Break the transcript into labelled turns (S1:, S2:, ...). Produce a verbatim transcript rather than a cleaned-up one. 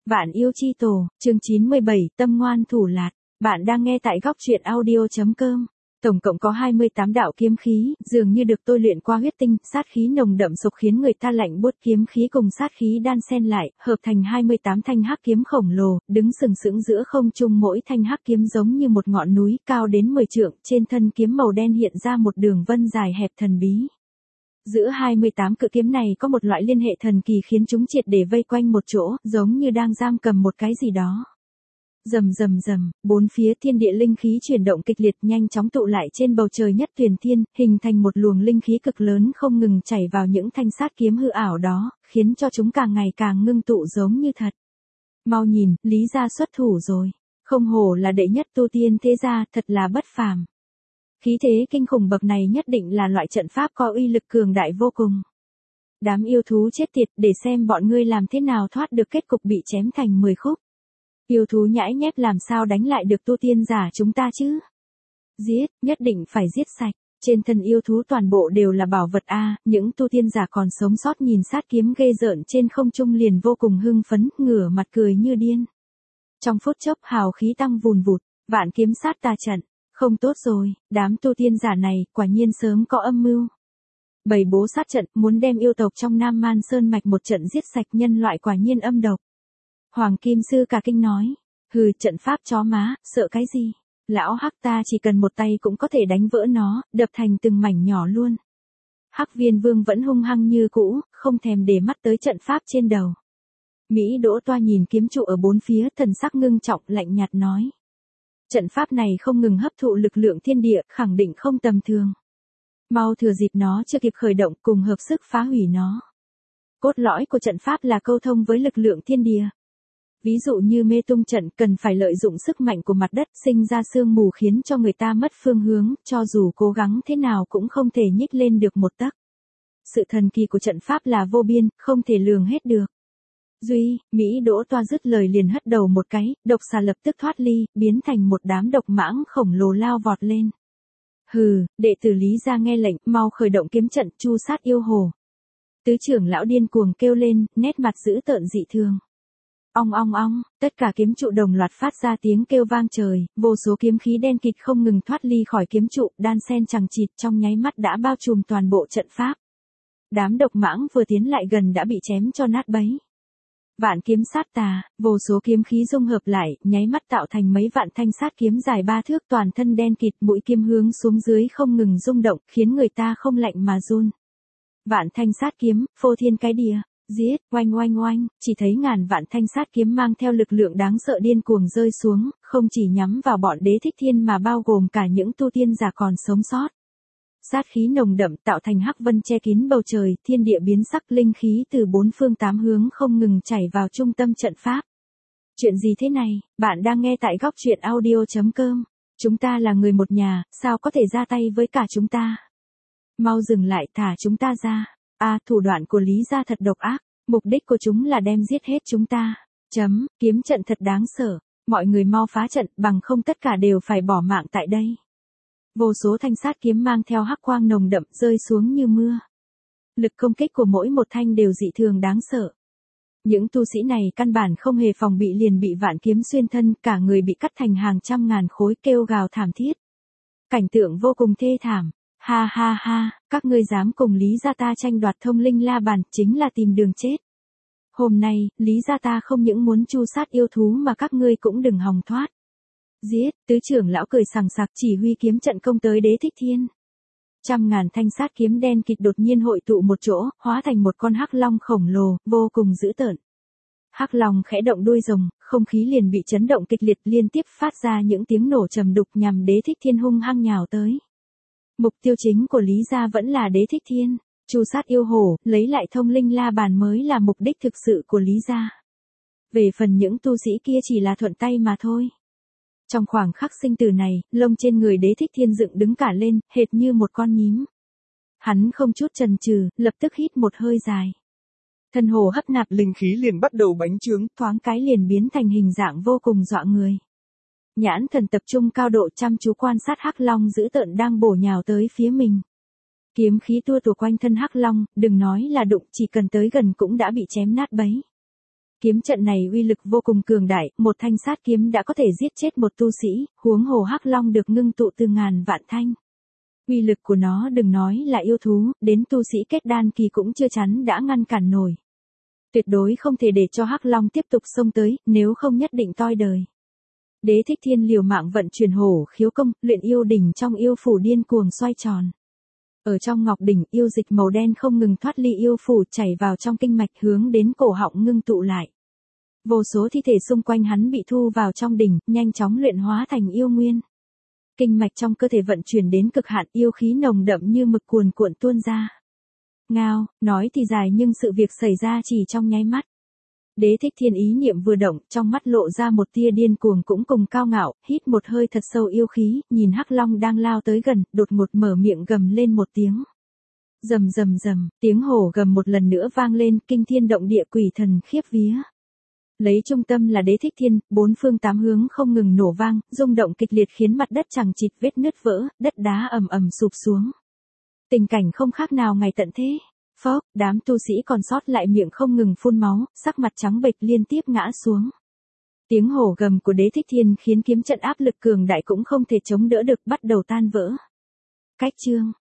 S1: Vạn yêu chi tổ, chương chín mươi bảy, tâm ngoan thủ lạt. Bạn đang nghe tại góc truyện audio.com. Tổng cộng có hai mươi tám đạo kiếm khí, dường như được tôi luyện qua huyết tinh, sát khí nồng đậm sục khiến người ta lạnh buốt. Kiếm khí cùng sát khí đan xen lại, hợp thành hai mươi tám thanh hắc kiếm khổng lồ, đứng sừng sững giữa không trung. Mỗi thanh hắc kiếm giống như một ngọn núi cao đến mười trượng, trên thân kiếm màu đen hiện ra một đường vân dài hẹp thần bí. Giữa hai mươi tám cự kiếm này có một loại liên hệ thần kỳ khiến chúng triệt để vây quanh một chỗ, giống như đang giam cầm một cái gì đó. Rầm rầm rầm, bốn phía thiên địa linh khí chuyển động kịch liệt, nhanh chóng tụ lại trên bầu trời nhất tuyển thiên, hình thành một luồng linh khí cực lớn không ngừng chảy vào những thanh sát kiếm hư ảo đó, khiến cho chúng càng ngày càng ngưng tụ giống như thật. Mau nhìn, Lý gia xuất thủ rồi. Không hổ là đệ nhất tu tiên thế gia, thật là bất phàm. Khí thế kinh khủng bậc này nhất định là loại trận pháp có uy lực cường đại vô cùng. Đám yêu thú chết tiệt, để xem bọn ngươi làm thế nào thoát được kết cục bị chém thành mười khúc. Yêu thú nhãi nhép làm sao đánh lại được tu tiên giả chúng ta chứ? Giết, nhất định phải giết sạch. Trên thân yêu thú toàn bộ đều là bảo vật a, những tu tiên giả còn sống sót nhìn sát kiếm ghê rợn trên không trung liền vô cùng hưng phấn, ngửa mặt cười như điên. Trong phút chốc hào khí tăng vùn vụt, vạn kiếm sát tà trận. Không tốt rồi, đám tu tiên giả này quả nhiên sớm có âm mưu. Bày bố sát trận, muốn đem yêu tộc trong Nam Man Sơn Mạch một trận giết sạch, nhân loại quả nhiên âm độc. Hoàng Kim Sư cả kinh nói, hừ, trận pháp chó má, sợ cái gì? Lão Hắc ta chỉ cần một tay cũng có thể đánh vỡ nó, đập thành từng mảnh nhỏ luôn. Hắc Viên Vương vẫn hung hăng như cũ, không thèm để mắt tới trận pháp trên đầu. Mỹ Đỗ Toa nhìn kiếm trụ ở bốn phía, thần sắc ngưng trọng lạnh nhạt nói. Trận pháp này không ngừng hấp thụ lực lượng thiên địa, khẳng định không tầm thường. Mau thừa dịp nó chưa kịp khởi động, cùng hợp sức phá hủy nó. Cốt lõi của trận pháp là câu thông với lực lượng thiên địa. Ví dụ như mê tung trận cần phải lợi dụng sức mạnh của mặt đất sinh ra sương mù khiến cho người ta mất phương hướng, cho dù cố gắng thế nào cũng không thể nhích lên được một tấc. Sự thần kỳ của trận pháp là vô biên, không thể lường hết được. Duy, Mỹ Đỗ Toa dứt lời liền hất đầu một cái, độc xà lập tức thoát ly, biến thành một đám độc mãng khổng lồ lao vọt lên. Hừ, đệ tử Lý gia nghe lệnh, mau khởi động kiếm trận chu sát yêu hồ. Tứ trưởng lão điên cuồng kêu lên, nét mặt dữ tợn dị thường. Ong ong ong, tất cả kiếm trụ đồng loạt phát ra tiếng kêu vang trời, vô số kiếm khí đen kịt không ngừng thoát ly khỏi kiếm trụ, đan xen chằng chịt trong nháy mắt đã bao trùm toàn bộ trận pháp. Đám độc mãng vừa tiến lại gần đã bị chém cho nát bấy. Vạn kiếm sát tà, vô số kiếm khí dung hợp lại, nháy mắt tạo thành mấy vạn thanh sát kiếm dài ba thước, toàn thân đen kịt, mũi kiếm hướng xuống dưới không ngừng rung động, khiến người ta không lạnh mà run. Vạn thanh sát kiếm, phô thiên cái địa, giết, oanh oanh oanh, chỉ thấy ngàn vạn thanh sát kiếm mang theo lực lượng đáng sợ điên cuồng rơi xuống, không chỉ nhắm vào bọn Đế Thích Thiên mà bao gồm cả những tu tiên giả còn sống sót. Sát khí nồng đậm tạo thành hắc vân che kín bầu trời, thiên địa biến sắc, linh khí từ bốn phương tám hướng không ngừng chảy vào trung tâm trận pháp. Chuyện gì thế này? Bạn đang nghe tại góc truyện audio.com. Chúng ta là người một nhà, sao có thể ra tay với cả chúng ta? Mau dừng lại, thả chúng ta ra. À, thủ đoạn của Lý gia thật độc ác, mục đích của chúng là đem giết hết chúng ta. Chấm, kiếm trận thật đáng sợ, mọi người mau phá trận, bằng không tất cả đều phải bỏ mạng tại đây. Vô số thanh sát kiếm mang theo hắc quang nồng đậm rơi xuống như mưa. Lực công kích của mỗi một thanh đều dị thường đáng sợ. Những tu sĩ này căn bản không hề phòng bị liền bị vạn kiếm xuyên thân, cả người bị cắt thành hàng trăm ngàn khối, kêu gào thảm thiết. Cảnh tượng vô cùng thê thảm. Ha ha ha, các ngươi dám cùng Lý gia ta tranh đoạt thông linh la bàn, chính là tìm đường chết. Hôm nay, Lý gia ta không những muốn chu sát yêu thú mà các ngươi cũng đừng hòng thoát. Giết, tứ trưởng lão cười sằng sặc chỉ huy kiếm trận công tới Đế Thích Thiên. Trăm ngàn thanh sát kiếm đen kịt đột nhiên hội tụ một chỗ, hóa thành một con hắc long khổng lồ, vô cùng dữ tợn. Hắc long khẽ động đuôi rồng, không khí liền bị chấn động kịch liệt, liên tiếp phát ra những tiếng nổ trầm đục nhằm Đế Thích Thiên hung hăng nhào tới. Mục tiêu chính của Lý gia vẫn là Đế Thích Thiên, chu sát yêu hổ, lấy lại thông linh la bàn mới là mục đích thực sự của Lý gia. Về phần những tu sĩ kia chỉ là thuận tay mà thôi. Trong khoảng khắc sinh tử này, lông trên người Đế Thích Thiên dựng đứng cả lên, hệt như một con nhím. Hắn không chút chần chừ, lập tức hít một hơi dài. Thân hồ hấp nạp linh khí liền bắt đầu bánh trướng, thoáng cái liền biến thành hình dạng vô cùng dọa người. Nhãn thần tập trung cao độ chăm chú quan sát hắc long dữ tợn đang bổ nhào tới phía mình. Kiếm khí tua tủa quanh thân hắc long, đừng nói là đụng, chỉ cần tới gần cũng đã bị chém nát bấy. Kiếm trận này uy lực vô cùng cường đại, một thanh sát kiếm đã có thể giết chết một tu sĩ, huống hồ hắc long được ngưng tụ từ ngàn vạn thanh. Uy lực của nó đừng nói là yêu thú, đến tu sĩ kết đan kỳ cũng chưa chắn đã ngăn cản nổi. Tuyệt đối không thể để cho hắc long tiếp tục xông tới, nếu không nhất định toi đời. Đế Thích Thiên liều mạng vận chuyển hổ khiếu công, luyện yêu đỉnh trong yêu phủ điên cuồng xoay tròn. Ở trong ngọc đỉnh, yêu dịch màu đen không ngừng thoát ly yêu phủ chảy vào trong kinh mạch hướng đến cổ họng ngưng tụ lại. Vô số thi thể xung quanh hắn bị thu vào trong đỉnh, nhanh chóng luyện hóa thành yêu nguyên. Kinh mạch trong cơ thể vận chuyển đến cực hạn, yêu khí nồng đậm như mực cuồn cuộn tuôn ra. Ngao, nói thì dài nhưng sự việc xảy ra chỉ trong nháy mắt. Đế Thích Thiên ý niệm vừa động, trong mắt lộ ra một tia điên cuồng cũng cùng cao ngạo, hít một hơi thật sâu yêu khí, nhìn hắc long đang lao tới gần, đột ngột mở miệng gầm lên một tiếng. Rầm rầm rầm, tiếng hổ gầm một lần nữa vang lên, kinh thiên động địa, quỷ thần khiếp vía. Lấy trung tâm là Đế Thích Thiên, bốn phương tám hướng không ngừng nổ vang, rung động kịch liệt khiến mặt đất chằng chịt vết nứt vỡ, đất đá ầm ầm sụp xuống. Tình cảnh không khác nào ngày tận thế. Phốc, đám tu sĩ còn sót lại miệng không ngừng phun máu, sắc mặt trắng bệch liên tiếp ngã xuống. Tiếng hổ gầm của Đế Thích Thiên khiến kiếm trận áp lực cường đại cũng không thể chống đỡ được, bắt đầu tan vỡ. Cách chương